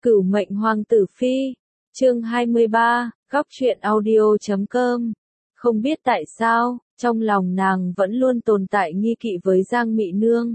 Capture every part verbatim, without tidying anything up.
Cửu mệnh hoàng tử phi, chương hai mươi ba, góc truyện audio chấm com. Không biết tại sao, trong lòng nàng vẫn luôn tồn tại nghi kỵ với Giang Mị Nương.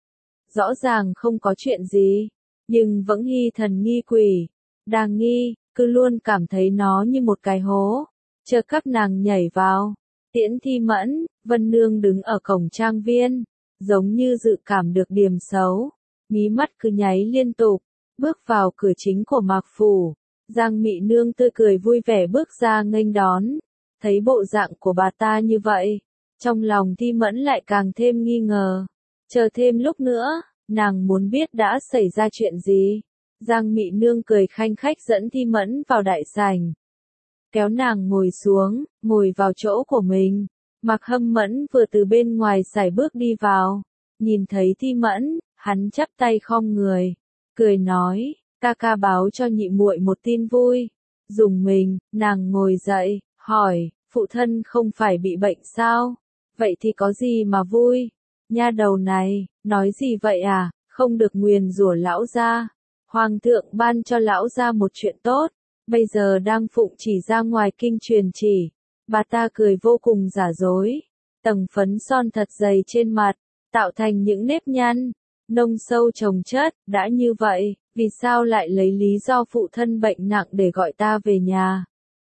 Rõ ràng không có chuyện gì, nhưng vẫn nghi thần nghi quỷ. Đang nghi, cứ luôn cảm thấy nó như một cái hố, chờ các nàng nhảy vào. Tiễn Thi Mẫn, Vân Nương đứng ở cổng trang viên, giống như dự cảm được điểm xấu, mí mắt cứ nháy liên tục. Bước vào cửa chính của Mạc Phủ, Giang Mị Nương tươi cười vui vẻ bước ra nghênh đón. Thấy bộ dạng của bà ta như vậy, trong lòng Thi Mẫn lại càng thêm nghi ngờ. Chờ thêm lúc nữa, nàng muốn biết đã xảy ra chuyện gì. Giang Mị Nương cười khanh khách dẫn Thi Mẫn vào đại sảnh, kéo nàng ngồi xuống, ngồi vào chỗ của mình. Mạc Hâm Mẫn vừa từ bên ngoài sảnh bước đi vào, nhìn thấy Thi Mẫn, hắn chắp tay khom người, cười nói, ca ca báo cho nhị muội một tin vui. Dùng mình, nàng ngồi dậy, hỏi, phụ thân không phải bị bệnh sao? Vậy thì có gì mà vui? Nha đầu này, nói gì vậy à? Không được nguyền rủa lão gia. Hoàng thượng ban cho lão gia một chuyện tốt, bây giờ đang phụng chỉ ra ngoài kinh truyền chỉ. Bà ta cười vô cùng giả dối, tầng phấn son thật dày trên mặt, tạo thành những nếp nhăn, nông sâu chồng chất. Đã như vậy, vì sao lại lấy lý do phụ thân bệnh nặng để gọi ta về nhà?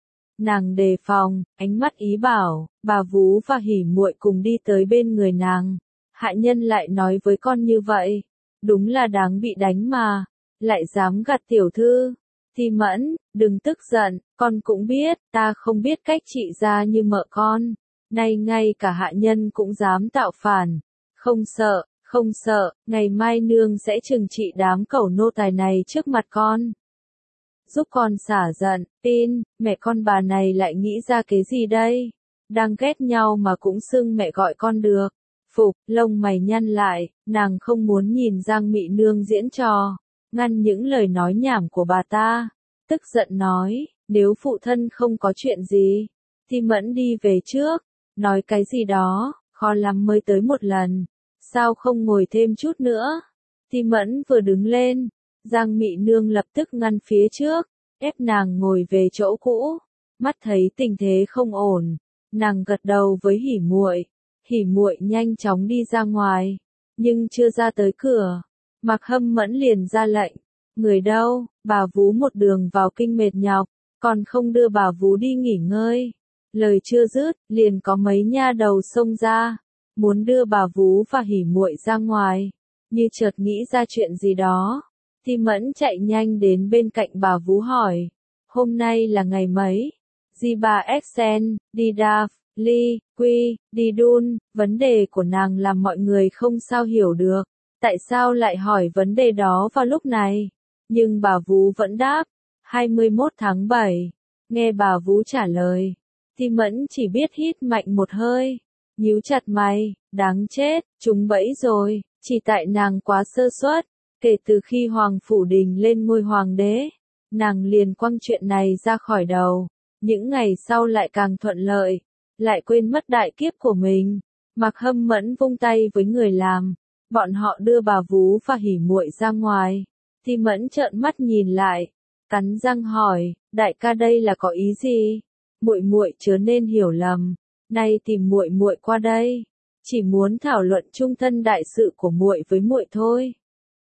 Nàng đề phòng, ánh mắt ý bảo, bà Vú và Hỉ muội cùng đi tới bên người nàng. Hạ nhân lại nói với con như vậy, đúng là đáng bị đánh mà, lại dám gạt tiểu thư. Thi Mẫn, đừng tức giận, con cũng biết, ta không biết cách trị gia như mợ con. Nay ngay cả hạ nhân cũng dám tạo phản. Không sợ, không sợ, ngày mai nương sẽ trừng trị đám cẩu nô tài này trước mặt con. Giúp con xả giận. Tin, mẹ con bà này lại nghĩ ra cái gì đây? Đang ghét nhau mà cũng xưng mẹ gọi con được. Phục, lông mày nhăn lại, nàng không muốn nhìn Giang Mị Nương diễn trò, ngăn những lời nói nhảm của bà ta. Tức giận nói, nếu phụ thân không có chuyện gì, thì Mẫn đi về trước. Nói cái gì đó, khó lắm mới tới một lần. Sao không ngồi thêm chút nữa? Thi Mẫn vừa đứng lên, Giang Mị Nương lập tức ngăn phía trước, ép nàng ngồi về chỗ cũ. Mắt thấy tình thế không ổn, nàng gật đầu với Hỉ muội. Hỉ muội nhanh chóng đi ra ngoài, nhưng chưa ra tới cửa, Mạc Hâm Mẫn liền ra lệnh, người đâu? Bà Vú một đường vào kinh mệt nhọc, còn không đưa bà Vú đi nghỉ ngơi. Lời chưa dứt, liền có mấy nha đầu xông ra, muốn đưa bà Vú và Hỉ muội ra ngoài. Như chợt nghĩ ra chuyện gì đó, Thi Mẫn chạy nhanh đến bên cạnh bà Vú hỏi, hôm nay là ngày mấy? Di ba Exen, đi Đaf, Ly, Quy, đi Đun. Vấn đề của nàng làm mọi người không sao hiểu được, tại sao lại hỏi vấn đề đó vào lúc này? Nhưng bà Vú vẫn đáp, hai mươi mốt tháng bảy. Nghe bà Vú trả lời, Thi Mẫn chỉ biết hít mạnh một hơi, nhíu chặt mày, đáng chết, trúng bẫy rồi. Chỉ tại nàng quá sơ suất, kể từ khi Hoàng Phủ Đình lên ngôi hoàng đế, nàng liền quăng chuyện này ra khỏi đầu. Những ngày sau lại càng thuận lợi, lại quên mất đại kiếp của mình. Mạc Hâm Mẫn vung tay với người làm, bọn họ đưa bà Vú và Hỉ muội ra ngoài. Thi Mẫn trợn mắt nhìn lại, cắn răng hỏi, đại ca đây là có ý gì? Muội muội chớ nên hiểu lầm, nay tìm muội muội qua đây, chỉ muốn thảo luận chung thân đại sự của muội với muội thôi.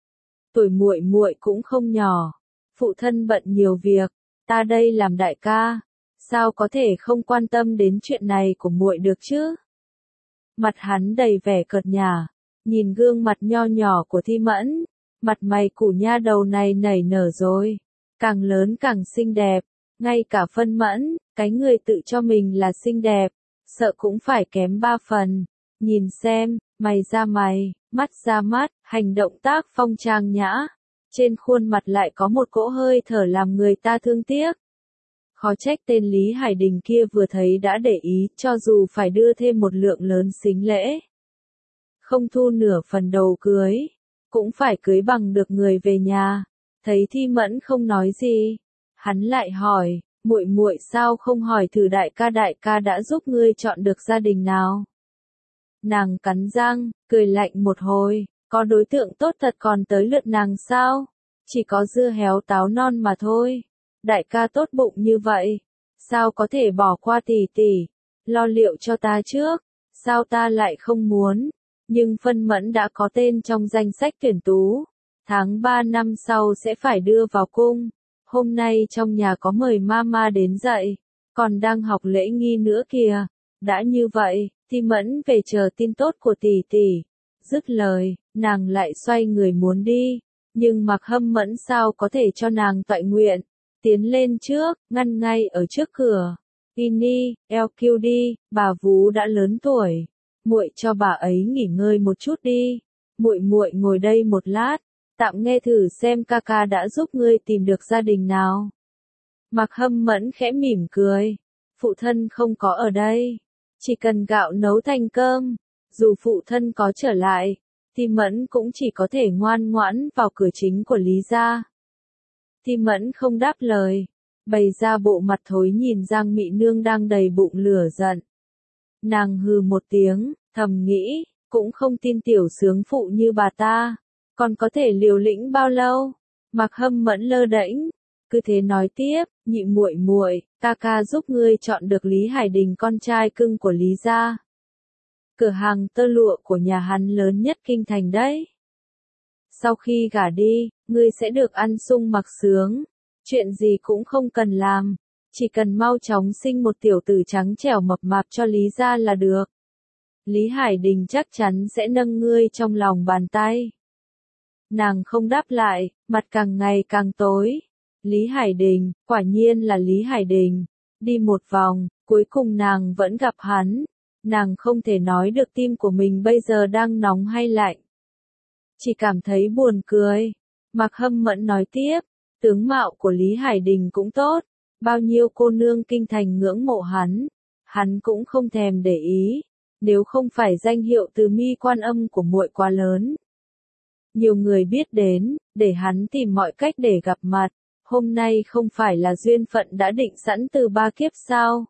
Tuổi muội muội cũng không nhỏ, phụ thân bận nhiều việc, ta đây làm đại ca, sao có thể không quan tâm đến chuyện này của muội được chứ? Mặt hắn đầy vẻ cợt nhả, nhìn gương mặt nho nhỏ của Thi Mẫn, mặt mày củ nha đầu này nảy nở rồi, càng lớn càng xinh đẹp, ngay cả Phân Mẫn, cái người tự cho mình là xinh đẹp, sợ cũng phải kém ba phần. Nhìn xem, mày ra mày, mắt ra mắt, hành động tác phong trang nhã, trên khuôn mặt lại có một cỗ hơi thở làm người ta thương tiếc. Khó trách tên Lý Hải Đình kia vừa thấy đã để ý, cho dù phải đưa thêm một lượng lớn sính lễ, không thu nửa phần đầu cưới, cũng phải cưới bằng được người về nhà. Thấy Thi Mẫn không nói gì, hắn lại hỏi, muội muội sao không hỏi thử đại ca đại ca đã giúp ngươi chọn được gia đình nào? Nàng cắn răng, cười lạnh một hồi, có đối tượng tốt thật còn tới lượt nàng sao? Chỉ có dưa héo táo non mà thôi. Đại ca tốt bụng như vậy, sao có thể bỏ qua tỷ tỷ, lo liệu cho ta trước, sao ta lại không muốn, nhưng Phân Mẫn đã có tên trong danh sách tuyển tú, tháng ba năm sau sẽ phải đưa vào cung, hôm nay trong nhà có mời mama đến dạy, còn đang học lễ nghi nữa kìa, đã như vậy, thì Mẫn về chờ tin tốt của tỷ tỷ, dứt lời, nàng lại xoay người muốn đi, nhưng Mạc Hâm Mẫn sao có thể cho nàng toại nguyện. Tiến lên trước, ngăn ngay ở trước cửa. Ini, eo kiu đi, bà vú đã lớn tuổi. Muội cho bà ấy nghỉ ngơi một chút đi. Muội muội ngồi đây một lát, tạm nghe thử xem ca ca đã giúp ngươi tìm được gia đình nào. Mạc Hâm Mẫn khẽ mỉm cười. Phụ thân không có ở đây. Chỉ cần gạo nấu thành cơm. Dù phụ thân có trở lại, thì Mẫn cũng chỉ có thể ngoan ngoãn vào cửa chính của Lý gia. Thì Mẫn không đáp lời, bày ra bộ mặt thối nhìn Giang Mị Nương đang đầy bụng lửa giận. Nàng hừ một tiếng, thầm nghĩ, cũng không tin tiểu sướng phụ như bà ta, còn có thể liều lĩnh bao lâu. Mạc Hâm Mẫn lơ đễnh, cứ thế nói tiếp, nhị muội muội, ca ca giúp ngươi chọn được Lý Hải Đình con trai cưng của Lý gia. Cửa hàng tơ lụa của nhà hắn lớn nhất kinh thành đấy. Sau khi gả đi, ngươi sẽ được ăn sung mặc sướng, chuyện gì cũng không cần làm, chỉ cần mau chóng sinh một tiểu tử trắng trẻo mập mạp cho Lý gia là được. Lý Hải Đình chắc chắn sẽ nâng ngươi trong lòng bàn tay. Nàng không đáp lại, mặt càng ngày càng tối. Lý Hải Đình, quả nhiên là Lý Hải Đình. Đi một vòng, cuối cùng nàng vẫn gặp hắn. Nàng không thể nói được tim của mình bây giờ đang nóng hay lạnh. Chỉ cảm thấy buồn cười. Mạc Hâm Mẫn nói tiếp, tướng mạo của Lý Hải Đình cũng tốt, bao nhiêu cô nương kinh thành ngưỡng mộ hắn, hắn cũng không thèm để ý, nếu không phải danh hiệu từ Mi Quan Âm của muội quá lớn. Nhiều người biết đến, để hắn tìm mọi cách để gặp mặt, hôm nay không phải là duyên phận đã định sẵn từ ba kiếp sao?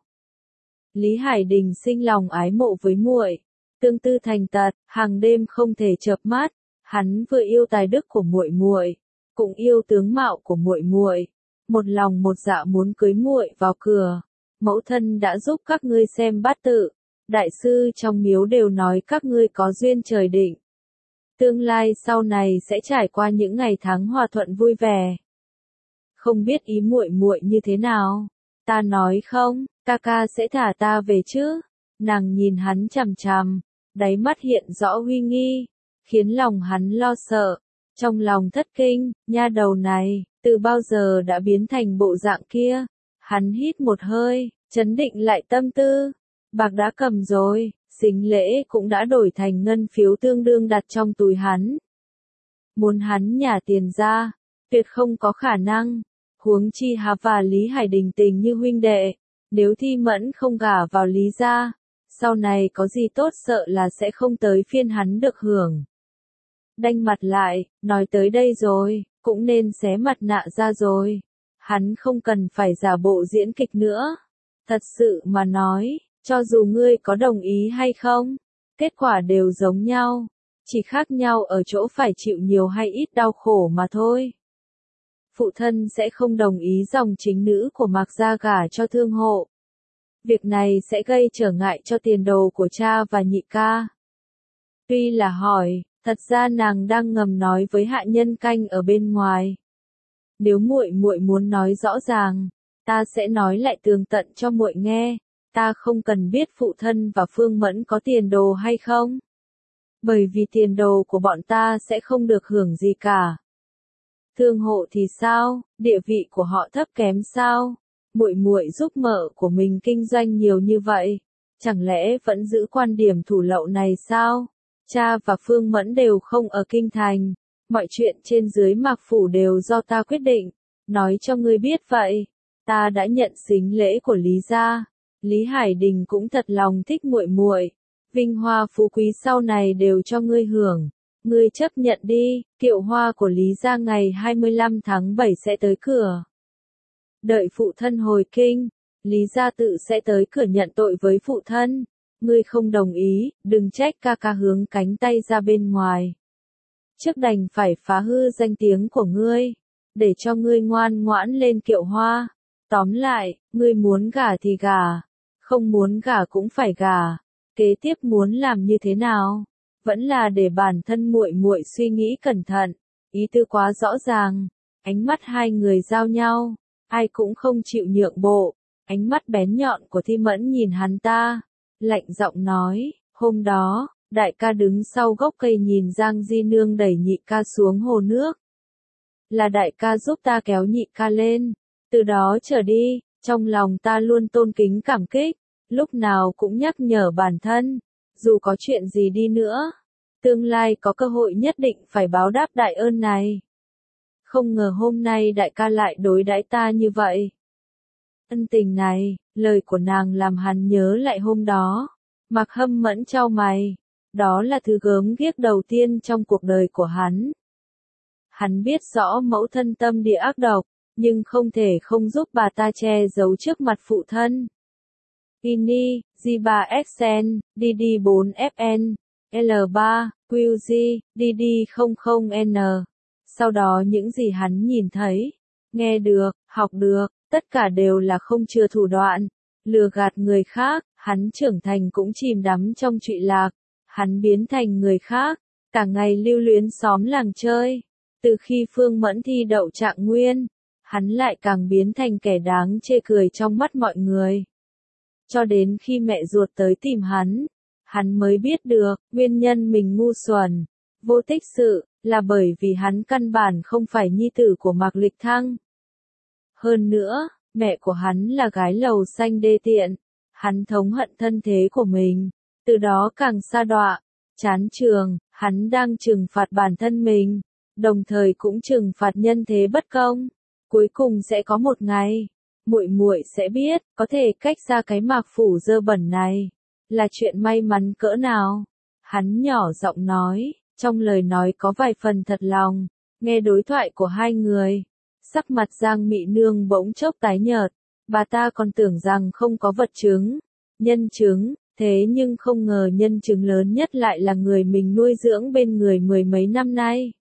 Lý Hải Đình sinh lòng ái mộ với muội, tương tư thành tật, hàng đêm không thể chợp mắt. Hắn vừa yêu tài đức của muội muội, cũng yêu tướng mạo của muội muội, một lòng một dạ muốn cưới muội vào cửa. Mẫu thân đã giúp các ngươi xem bát tự, đại sư trong miếu đều nói các ngươi có duyên trời định. Tương lai sau này sẽ trải qua những ngày tháng hòa thuận vui vẻ. Không biết ý muội muội như thế nào? Ta nói không, ca ca sẽ thả ta về chứ? Nàng nhìn hắn chằm chằm, đáy mắt hiện rõ huy nghi, khiến lòng hắn lo sợ, trong lòng thất kinh, nha đầu này, từ bao giờ đã biến thành bộ dạng kia. Hắn hít một hơi, trấn định lại tâm tư, bạc đã cầm rồi, sính lễ cũng đã đổi thành ngân phiếu tương đương đặt trong túi hắn. Muốn hắn nhả tiền ra, tuyệt không có khả năng, huống chi Hà và Lý Hải Đình tình như huynh đệ, nếu Thi Mẫn không gả vào Lý gia, sau này có gì tốt sợ là sẽ không tới phiên hắn được hưởng. Đanh mặt lại, nói tới đây rồi, cũng nên xé mặt nạ ra rồi. Hắn không cần phải giả bộ diễn kịch nữa. Thật sự mà nói, cho dù ngươi có đồng ý hay không, kết quả đều giống nhau. Chỉ khác nhau ở chỗ phải chịu nhiều hay ít đau khổ mà thôi. Phụ thân sẽ không đồng ý dòng chính nữ của Mạc gia gả cho thương hộ. Việc này sẽ gây trở ngại cho tiền đồ của cha và nhị ca. Tuy là hỏi, thật ra nàng đang ngầm nói với hạ nhân canh ở bên ngoài. Nếu muội muội muốn nói rõ ràng, ta sẽ nói lại tường tận cho muội nghe, ta không cần biết phụ thân và Phương Mẫn có tiền đồ hay không. Bởi vì tiền đồ của bọn ta sẽ không được hưởng gì cả. Thương hộ thì sao, địa vị của họ thấp kém sao? Muội muội giúp mợ của mình kinh doanh nhiều như vậy, chẳng lẽ vẫn giữ quan điểm thủ lậu này sao? Cha và Phương Mẫn đều không ở kinh thành, mọi chuyện trên dưới Mạc phủ đều do ta quyết định, nói cho ngươi biết vậy. Ta đã nhận sính lễ của Lý gia, Lý Hải Đình cũng thật lòng thích muội muội, vinh hoa phú quý sau này đều cho ngươi hưởng, ngươi chấp nhận đi. Kiệu hoa của Lý gia ngày hai mươi lăm tháng bảy sẽ tới cửa. Đợi phụ thân hồi kinh, Lý gia tự sẽ tới cửa nhận tội với phụ thân. Ngươi không đồng ý, đừng trách ca ca hướng cánh tay ra bên ngoài. Trước đành phải phá hư danh tiếng của ngươi. để cho ngươi ngoan ngoãn lên Kiệu Hoa. Tóm lại, ngươi muốn gả thì gả, không muốn gả cũng phải gả. Kế tiếp muốn làm như thế nào? Vẫn là để bản thân muội muội suy nghĩ cẩn thận, ý tư quá rõ ràng. Ánh mắt hai người giao nhau, ai cũng không chịu nhượng bộ. Ánh mắt bén nhọn của Thi Mẫn nhìn hắn ta, lạnh giọng nói, hôm đó, đại ca đứng sau gốc cây nhìn Giang Di Nương đẩy nhị ca xuống hồ nước. Là đại ca giúp ta kéo nhị ca lên, từ đó trở đi, trong lòng ta luôn tôn kính cảm kích, lúc nào cũng nhắc nhở bản thân, dù có chuyện gì đi nữa, tương lai có cơ hội nhất định phải báo đáp đại ơn này. Không ngờ hôm nay đại ca lại đối đãi ta như vậy. Ân tình này, lời của nàng làm hắn nhớ lại hôm đó. Mạc Hâm Mẫn chau mày, đó là thứ gớm ghiếc đầu tiên trong cuộc đời của hắn. Hắn biết rõ mẫu thân tâm địa ác độc, nhưng không thể không giúp bà ta che giấu trước mặt phụ thân. Ini, G ba X N, D D bốn F N, L ba, Q G, D D không không N. Sau đó những gì hắn nhìn thấy, nghe được, học được, tất cả đều là không chừa thủ đoạn, lừa gạt người khác. Hắn trưởng thành cũng chìm đắm trong trụy lạc, hắn biến thành người khác, cả ngày lưu luyến xóm làng chơi. Từ khi Phương Mẫn thi đậu trạng nguyên, hắn lại càng biến thành kẻ đáng chê cười trong mắt mọi người. Cho đến khi mẹ ruột tới tìm hắn, hắn mới biết được, nguyên nhân mình ngu xuẩn, vô tích sự, là bởi vì hắn căn bản không phải nhi tử của Mạc Lịch Thăng. Hơn nữa, mẹ của hắn là gái lầu xanh đê tiện. Hắn thống hận thân thế của mình, từ đó càng sa đọa, chán trường. Hắn đang trừng phạt bản thân mình, đồng thời cũng trừng phạt nhân thế bất công. Cuối cùng sẽ có một ngày, muội muội sẽ biết, có thể cách ra cái Mạc phủ dơ bẩn này, là chuyện may mắn cỡ nào. Hắn nhỏ giọng nói, trong lời nói có vài phần thật lòng. Nghe đối thoại của hai người, sắc mặt Giang Mị Nương bỗng chốc tái nhợt. Bà ta còn tưởng rằng không có vật chứng, nhân chứng, thế nhưng không ngờ nhân chứng lớn nhất lại là người mình nuôi dưỡng bên người mười mấy năm nay.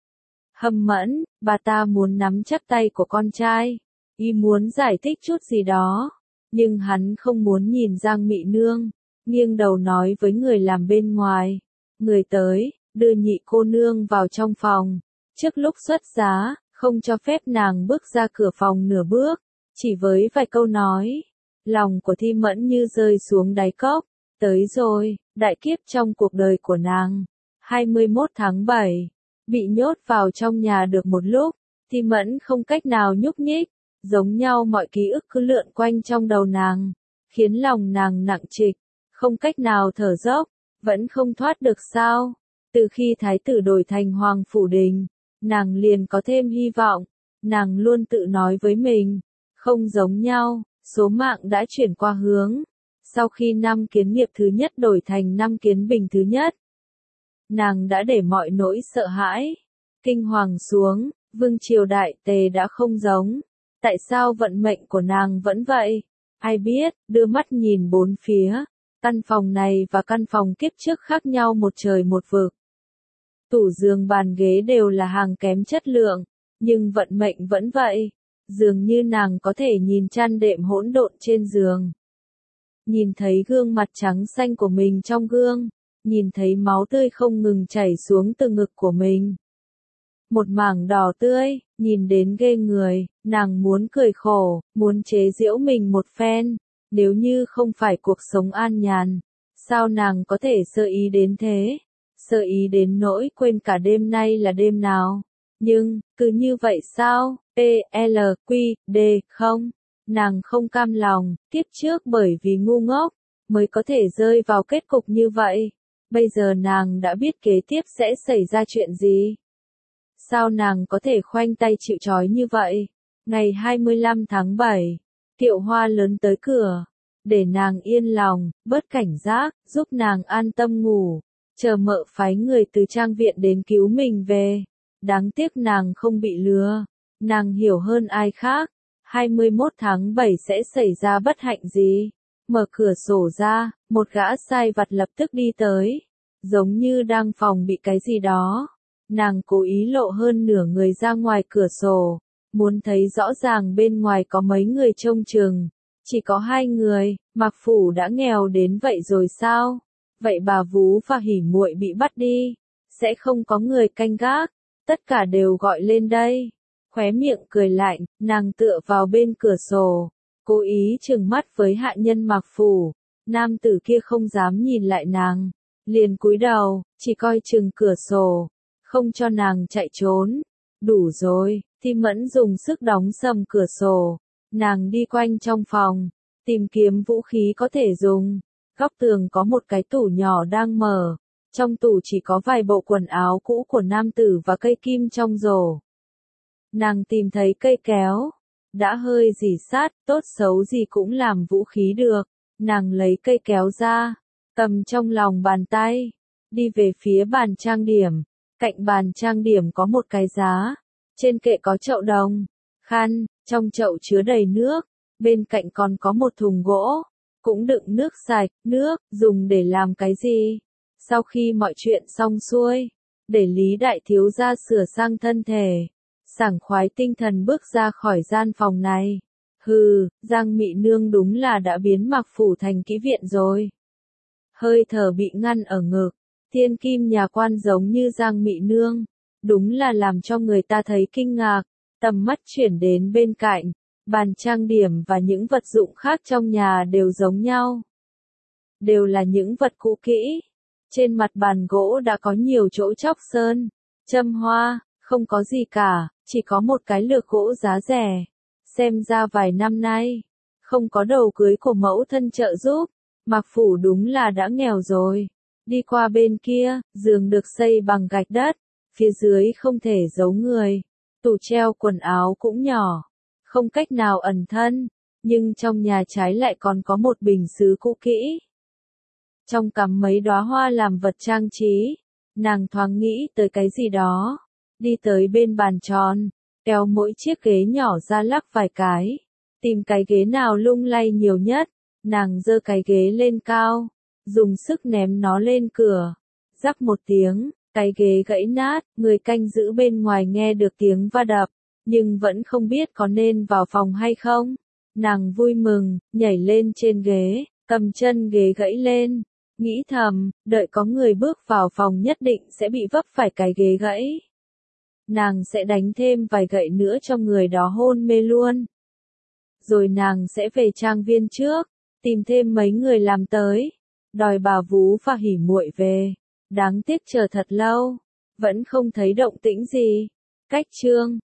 Hâm Mẫn, bà ta muốn nắm chắc tay của con trai, y muốn giải thích chút gì đó, nhưng hắn không muốn nhìn Giang Mị Nương, nghiêng đầu nói với người làm bên ngoài, người tới, đưa nhị cô nương vào trong phòng, trước lúc xuất giá, không cho phép nàng bước ra cửa phòng nửa bước. Chỉ với vài câu nói, lòng của Thi Mẫn như rơi xuống đáy cốc. Tới rồi, đại kiếp trong cuộc đời của nàng. hai mươi mốt tháng bảy, bị nhốt vào trong nhà được một lúc, Thi Mẫn không cách nào nhúc nhích, giống nhau mọi ký ức cứ lượn quanh trong đầu nàng, khiến lòng nàng nặng trịch, không cách nào thở dốc, vẫn không thoát được sao. Từ khi thái tử đổi thành Hoàng Phủ Đình, nàng liền có thêm hy vọng, nàng luôn tự nói với mình. Không giống nhau, số mạng đã chuyển qua hướng. Sau khi năm kiến nghiệp thứ nhất đổi thành năm kiến bình thứ nhất, nàng đã để mọi nỗi sợ hãi, kinh hoàng xuống, vương triều đại tề đã không giống. Tại sao vận mệnh của nàng vẫn vậy? Ai biết, đưa mắt nhìn bốn phía, căn phòng này và căn phòng kiếp trước khác nhau một trời một vực. Tủ giường bàn ghế đều là hàng kém chất lượng, nhưng vận mệnh vẫn vậy. Dường như nàng có thể nhìn chăn đệm hỗn độn trên giường. Nhìn thấy gương mặt trắng xanh của mình trong gương, nhìn thấy máu tươi không ngừng chảy xuống từ ngực của mình. Một mảng đỏ tươi, nhìn đến ghê người, nàng muốn cười khổ, muốn chế giễu mình một phen. Nếu như không phải cuộc sống an nhàn, sao nàng có thể sơ ý đến thế? Sơ ý đến nỗi quên cả đêm nay là đêm nào. Nhưng, cứ như vậy sao? P L Q D không? Nàng không cam lòng, kiếp trước bởi vì ngu ngốc, mới có thể rơi vào kết cục như vậy. Bây giờ nàng đã biết kế tiếp sẽ xảy ra chuyện gì. Sao nàng có thể khoanh tay chịu trói như vậy? Ngày hai mươi lăm tháng bảy, Kiệu Hoa lớn tới cửa, để nàng yên lòng, bớt cảnh giác, giúp nàng an tâm ngủ, chờ mợ phái người từ trang viện đến cứu mình về. Đáng tiếc nàng không bị lừa, nàng hiểu hơn ai khác, hai mươi mốt tháng bảy sẽ xảy ra bất hạnh gì. Mở cửa sổ ra, một gã sai vặt lập tức đi tới, giống như đang phòng bị cái gì đó. Nàng cố ý lộ hơn nửa người ra ngoài cửa sổ, muốn thấy rõ ràng bên ngoài có mấy người trông chừng. Chỉ có hai người, Mạc Phủ đã nghèo đến vậy rồi sao? Vậy bà Vú và Hỉ Muội bị bắt đi, sẽ không có người canh gác, tất cả đều gọi lên đây. Khóe miệng cười lạnh, nàng tựa vào bên cửa sổ, cố ý trừng mắt với hạ nhân Mạc Phủ. Nam tử kia không dám nhìn lại nàng, liền cúi đầu, chỉ coi chừng cửa sổ, không cho nàng chạy trốn. Đủ rồi, Thi Mẫn dùng sức đóng sầm cửa sổ, nàng đi quanh trong phòng, tìm kiếm vũ khí có thể dùng. Góc tường có một cái tủ nhỏ đang mở, trong tủ chỉ có vài bộ quần áo cũ của nam tử và cây kim trong rổ. Nàng tìm thấy cây kéo, đã hơi rỉ sắt, tốt xấu gì cũng làm vũ khí được. Nàng lấy cây kéo ra, cầm trong lòng bàn tay, đi về phía bàn trang điểm. Cạnh bàn trang điểm có một cái giá, trên kệ có chậu đồng, khăn, trong chậu chứa đầy nước, bên cạnh còn có một thùng gỗ, cũng đựng nước sạch. Nước, dùng để làm cái gì? Sau khi mọi chuyện xong xuôi, để Lý Đại Thiếu gia sửa sang thân thể, sảng khoái tinh thần bước ra khỏi gian phòng này. Hừ, Giang Mị Nương đúng là đã biến Mạc Phủ thành kỹ viện rồi. Hơi thở bị ngăn ở ngực, thiên kim nhà quan giống như Giang Mị Nương, đúng là làm cho người ta thấy kinh ngạc. Tầm mắt chuyển đến bên cạnh, bàn trang điểm và những vật dụng khác trong nhà đều giống nhau. Đều là những vật cũ kỹ. Trên mặt bàn gỗ đã có nhiều chỗ chóc sơn, châm hoa, không có gì cả, chỉ có một cái lược gỗ giá rẻ. Xem ra vài năm nay, không có đầu cưới của mẫu thân trợ giúp, Mạc Phủ đúng là đã nghèo rồi. Đi qua bên kia, giường được xây bằng gạch đất, phía dưới không thể giấu người. Tủ treo quần áo cũng nhỏ, không cách nào ẩn thân, nhưng trong nhà trái lại còn có một bình sứ cũ kỹ. Trong cắm mấy đóa hoa làm vật trang trí, nàng thoáng nghĩ tới cái gì đó, đi tới bên bàn tròn, kéo mỗi chiếc ghế nhỏ ra lắc vài cái, tìm cái ghế nào lung lay nhiều nhất, nàng giơ cái ghế lên cao, dùng sức ném nó lên cửa, rắc một tiếng, cái ghế gãy nát, người canh giữ bên ngoài nghe được tiếng va đập, nhưng vẫn không biết có nên vào phòng hay không. Nàng vui mừng, nhảy lên trên ghế, cầm chân ghế gãy lên, nghĩ thầm, đợi có người bước vào phòng nhất định sẽ bị vấp phải cái ghế gãy. Nàng sẽ đánh thêm vài gậy nữa cho người đó hôn mê luôn. Rồi nàng sẽ về trang viên trước, tìm thêm mấy người làm tới, đòi bà Vú và Hỉ Muội về. Đáng tiếc chờ thật lâu, vẫn không thấy động tĩnh gì. Cách chương